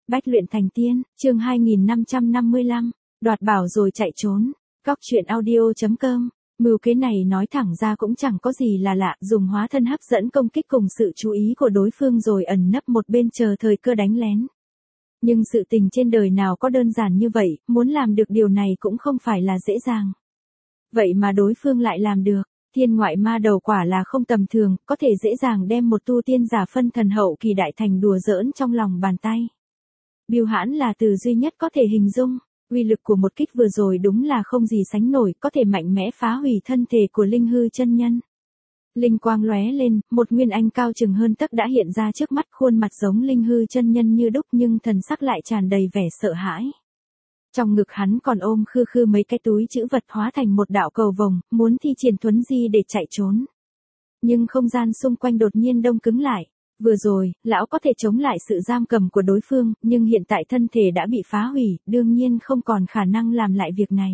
Bách luyện thành tiên, chương 2555, đoạt bảo rồi chạy trốn. Góc truyện audio.com. Mưu kế này nói thẳng ra cũng chẳng có gì là lạ, dùng hóa thân hấp dẫn công kích cùng sự chú ý của đối phương rồi ẩn nấp một bên chờ thời cơ đánh lén. Nhưng sự tình trên đời nào có đơn giản như vậy, muốn làm được điều này cũng không phải là dễ dàng. Vậy mà đối phương lại làm được. Thiên ngoại ma đầu quả là không tầm thường, có thể dễ dàng đem một tu tiên giả phân thần hậu kỳ đại thành đùa giỡn trong lòng bàn tay. Bưu hãn là từ duy nhất có thể hình dung, uy lực của một kích vừa rồi đúng là không gì sánh nổi, có thể mạnh mẽ phá hủy thân thể của Linh Hư chân nhân. Linh quang lóe lên, một nguyên anh cao chừng hơn tấc đã hiện ra trước mắt, khuôn mặt giống Linh Hư chân nhân như đúc nhưng thần sắc lại tràn đầy vẻ sợ hãi. Trong ngực hắn còn ôm khư khư mấy cái túi chữ vật hóa thành một đạo cầu vồng, muốn thi triển thuấn di để chạy trốn. Nhưng không gian xung quanh đột nhiên đông cứng lại. Vừa rồi, lão có thể chống lại sự giam cầm của đối phương, nhưng hiện tại thân thể đã bị phá hủy, đương nhiên không còn khả năng làm lại việc này.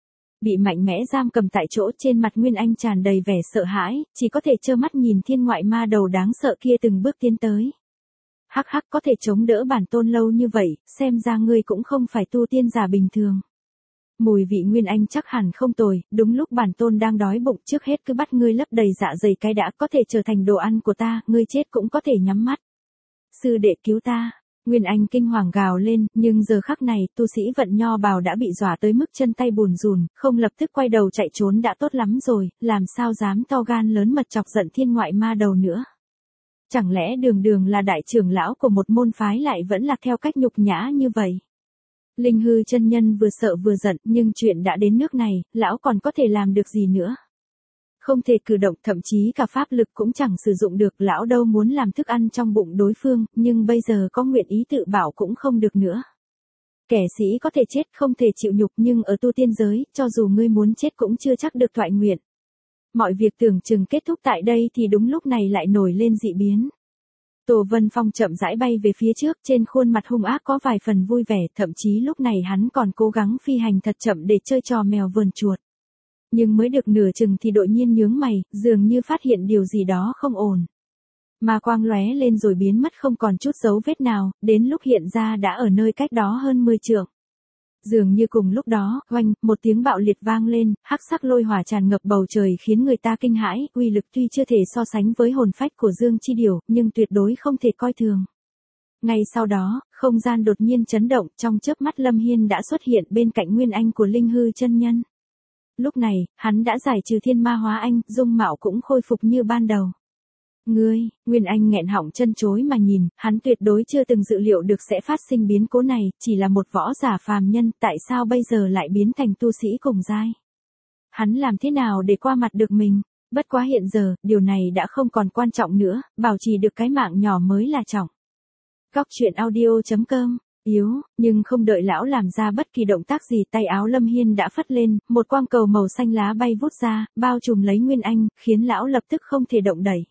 Bị mạnh mẽ giam cầm tại chỗ, trên mặt Nguyên Anh tràn đầy vẻ sợ hãi, chỉ có thể trơ mắt nhìn thiên ngoại ma đầu đáng sợ kia từng bước tiến tới. Hắc hắc, có thể chống đỡ bản tôn lâu như vậy, xem ra ngươi cũng không phải tu tiên giả bình thường. Mùi vị Nguyên Anh chắc hẳn không tồi, đúng lúc bản tôn đang đói bụng, trước hết cứ bắt ngươi lấp đầy dạ dày cái đã, có thể trở thành đồ ăn của ta, ngươi chết cũng có thể nhắm mắt. Sư đệ cứu ta. Nguyên Anh kinh hoàng gào lên, nhưng giờ khắc này, tu sĩ vận nho bào đã bị dọa tới mức chân tay bùn rùn, không lập tức quay đầu chạy trốn đã tốt lắm rồi, làm sao dám to gan lớn mật chọc giận thiên ngoại ma đầu nữa. Chẳng lẽ đường đường là đại trưởng lão của một môn phái lại vẫn lạc theo cách nhục nhã như vậy? Linh Hư chân nhân vừa sợ vừa giận, nhưng chuyện đã đến nước này, lão còn có thể làm được gì nữa? Không thể cử động, thậm chí cả pháp lực cũng chẳng sử dụng được, lão đâu muốn làm thức ăn trong bụng đối phương, nhưng bây giờ có nguyện ý tự bảo cũng không được nữa. Kẻ sĩ có thể chết không thể chịu nhục, nhưng ở tu tiên giới, cho dù ngươi muốn chết cũng chưa chắc được toại nguyện. Mọi việc tưởng chừng kết thúc tại đây thì đúng lúc này lại nổi lên dị biến. Tô Vân Phong chậm rãi bay về phía trước, trên khuôn mặt hung ác có vài phần vui vẻ, thậm chí lúc này hắn còn cố gắng phi hành thật chậm để chơi trò mèo vờn chuột. Nhưng mới được nửa chừng thì đột nhiên nhướng mày, dường như phát hiện điều gì đó không ổn. Ma quang lóe lên rồi biến mất không còn chút dấu vết nào, đến lúc hiện ra đã ở nơi cách đó hơn 10 trượng. Dường như cùng lúc đó, oanh, một tiếng bạo liệt vang lên, hắc sắc lôi hỏa tràn ngập bầu trời khiến người ta kinh hãi, uy lực tuy chưa thể so sánh với hồn phách của Dương Chi Điểu, nhưng tuyệt đối không thể coi thường. Ngay sau đó, không gian đột nhiên chấn động, trong chớp mắt Lâm Hiên đã xuất hiện bên cạnh Nguyên Anh của Linh Hư chân nhân. Lúc này, hắn đã giải trừ thiên ma hóa anh, dung mạo cũng khôi phục như ban đầu. Ngươi, Nguyên Anh nghẹn họng chân chối mà nhìn, hắn tuyệt đối chưa từng dự liệu được sẽ phát sinh biến cố này, chỉ là một võ giả phàm nhân, tại sao bây giờ lại biến thành tu sĩ cùng giai? Hắn làm thế nào để qua mặt được mình? Bất quá hiện giờ, điều này đã không còn quan trọng nữa, bảo trì được cái mạng nhỏ mới là trọng. Góc truyện audio.com. Yếu, nhưng không đợi lão làm ra bất kỳ động tác gì, tay áo Lâm Hiên đã phất lên, một quang cầu màu xanh lá bay vút ra, bao trùm lấy Nguyên Anh, khiến lão lập tức không thể động đậy.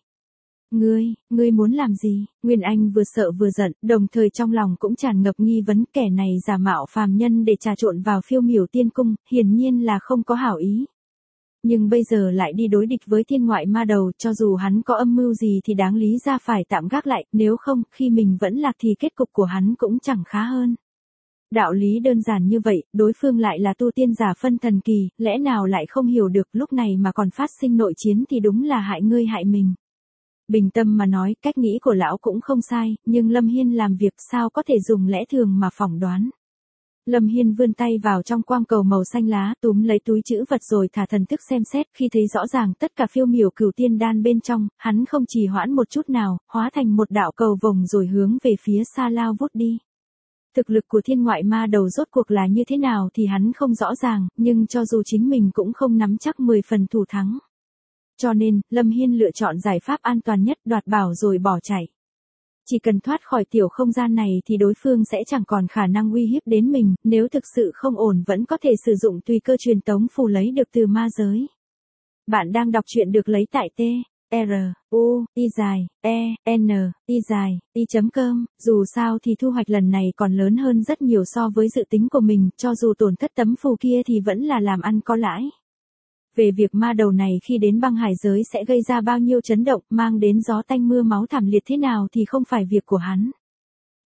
Ngươi muốn làm gì? Nguyên Anh vừa sợ vừa giận, đồng thời trong lòng cũng tràn ngập nghi vấn, kẻ này giả mạo phàm nhân để trà trộn vào Phiêu Miểu Tiên Cung, hiển nhiên là không có hảo ý. Nhưng bây giờ lại đi đối địch với thiên ngoại ma đầu, cho dù hắn có âm mưu gì thì đáng lý ra phải tạm gác lại, nếu không, khi mình vẫn lạc thì kết cục của hắn cũng chẳng khá hơn. Đạo lý đơn giản như vậy, đối phương lại là tu tiên giả phân thần kỳ, lẽ nào lại không hiểu được, lúc này mà còn phát sinh nội chiến thì đúng là hại ngươi hại mình. Bình tâm mà nói, cách nghĩ của lão cũng không sai, nhưng Lâm Hiên làm việc sao có thể dùng lẽ thường mà phỏng đoán. Lâm Hiên vươn tay vào trong quang cầu màu xanh lá, túm lấy túi chữ vật rồi thả thần thức xem xét, khi thấy rõ ràng tất cả Phiêu Miểu Cửu Tiên đan bên trong, hắn không trì hoãn một chút nào, hóa thành một đạo cầu vồng rồi hướng về phía xa lao vút đi. Thực lực của thiên ngoại ma đầu rốt cuộc là như thế nào thì hắn không rõ ràng, nhưng cho dù chính mình cũng không nắm chắc 10 phần thủ thắng. Cho nên, Lâm Hiên lựa chọn giải pháp an toàn nhất, đoạt bảo rồi bỏ chạy. Chỉ cần thoát khỏi tiểu không gian này thì đối phương sẽ chẳng còn khả năng uy hiếp đến mình, nếu thực sự không ổn vẫn có thể sử dụng tùy cơ truyền tống phù lấy được từ ma giới. Bạn đang đọc truyện được lấy tại T, R, U, I dài, E, N, I dài, I.com, dù sao thì thu hoạch lần này còn lớn hơn rất nhiều so với dự tính của mình, cho dù tổn thất tấm phù kia thì vẫn là làm ăn có lãi. Về việc ma đầu này khi đến băng hải giới sẽ gây ra bao nhiêu chấn động, mang đến gió tanh mưa máu thảm liệt thế nào thì không phải việc của hắn.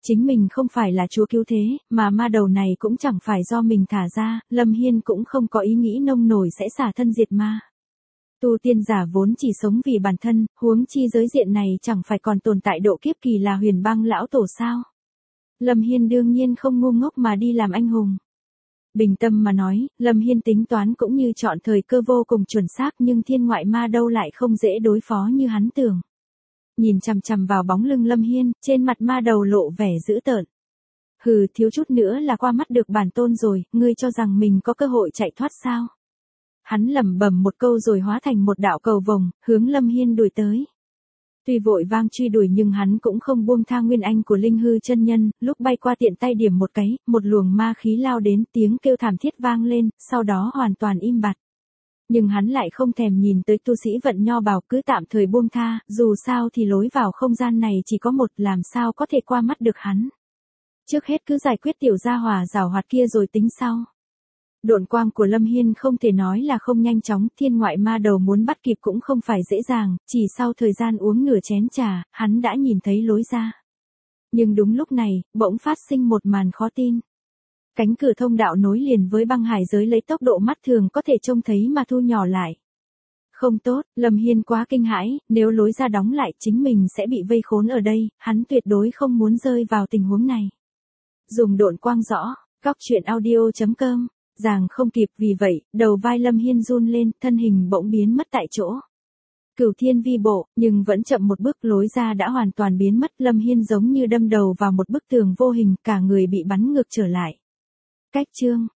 Chính mình không phải là chúa cứu thế, mà ma đầu này cũng chẳng phải do mình thả ra, Lâm Hiên cũng không có ý nghĩ nông nổi sẽ xả thân diệt ma. Tu tiên giả vốn chỉ sống vì bản thân, huống chi giới diện này chẳng phải còn tồn tại độ kiếp kỳ là Huyền Băng lão tổ sao. Lâm Hiên đương nhiên không ngu ngốc mà đi làm anh hùng. Bình tâm mà nói, Lâm Hiên tính toán cũng như chọn thời cơ vô cùng chuẩn xác, nhưng thiên ngoại ma đâu lại không dễ đối phó như hắn tưởng. Nhìn chằm chằm vào bóng lưng Lâm Hiên, trên mặt ma đầu lộ vẻ dữ tợn. Hừ, thiếu chút nữa là qua mắt được bản tôn rồi, ngươi cho rằng mình có cơ hội chạy thoát sao? Hắn lẩm bẩm một câu rồi hóa thành một đạo cầu vồng, hướng Lâm Hiên đuổi tới. Tuy vội vang truy đuổi nhưng hắn cũng không buông tha nguyên anh của Linh Hư chân nhân, lúc bay qua tiện tay điểm một cái, một luồng ma khí lao đến, tiếng kêu thảm thiết vang lên, sau đó hoàn toàn im bặt. Nhưng hắn lại không thèm nhìn tới tu sĩ vận nho bào, cứ tạm thời buông tha, dù sao thì lối vào không gian này chỉ có một, làm sao có thể qua mắt được hắn. Trước hết cứ giải quyết tiểu gia hỏa giảo hoạt kia rồi tính sau. Độn quang của Lâm Hiên không thể nói là không nhanh chóng, thiên ngoại ma đầu muốn bắt kịp cũng không phải dễ dàng, chỉ sau thời gian uống nửa chén trà, hắn đã nhìn thấy lối ra. Nhưng đúng lúc này, bỗng phát sinh một màn khó tin. Cánh cửa thông đạo nối liền với băng hải giới lấy tốc độ mắt thường có thể trông thấy mà thu nhỏ lại. Không tốt, Lâm Hiên quá kinh hãi, nếu lối ra đóng lại chính mình sẽ bị vây khốn ở đây, hắn tuyệt đối không muốn rơi vào tình huống này. Dùng độn quang rõ, coctruyện.audio.com. Ràng không kịp, vì vậy, đầu vai Lâm Hiên run lên, thân hình bỗng biến mất tại chỗ. Cửu thiên vi bộ, nhưng vẫn chậm một bước, lối ra đã hoàn toàn biến mất, Lâm Hiên giống như đâm đầu vào một bức tường vô hình, cả người bị bắn ngược trở lại. Cách chương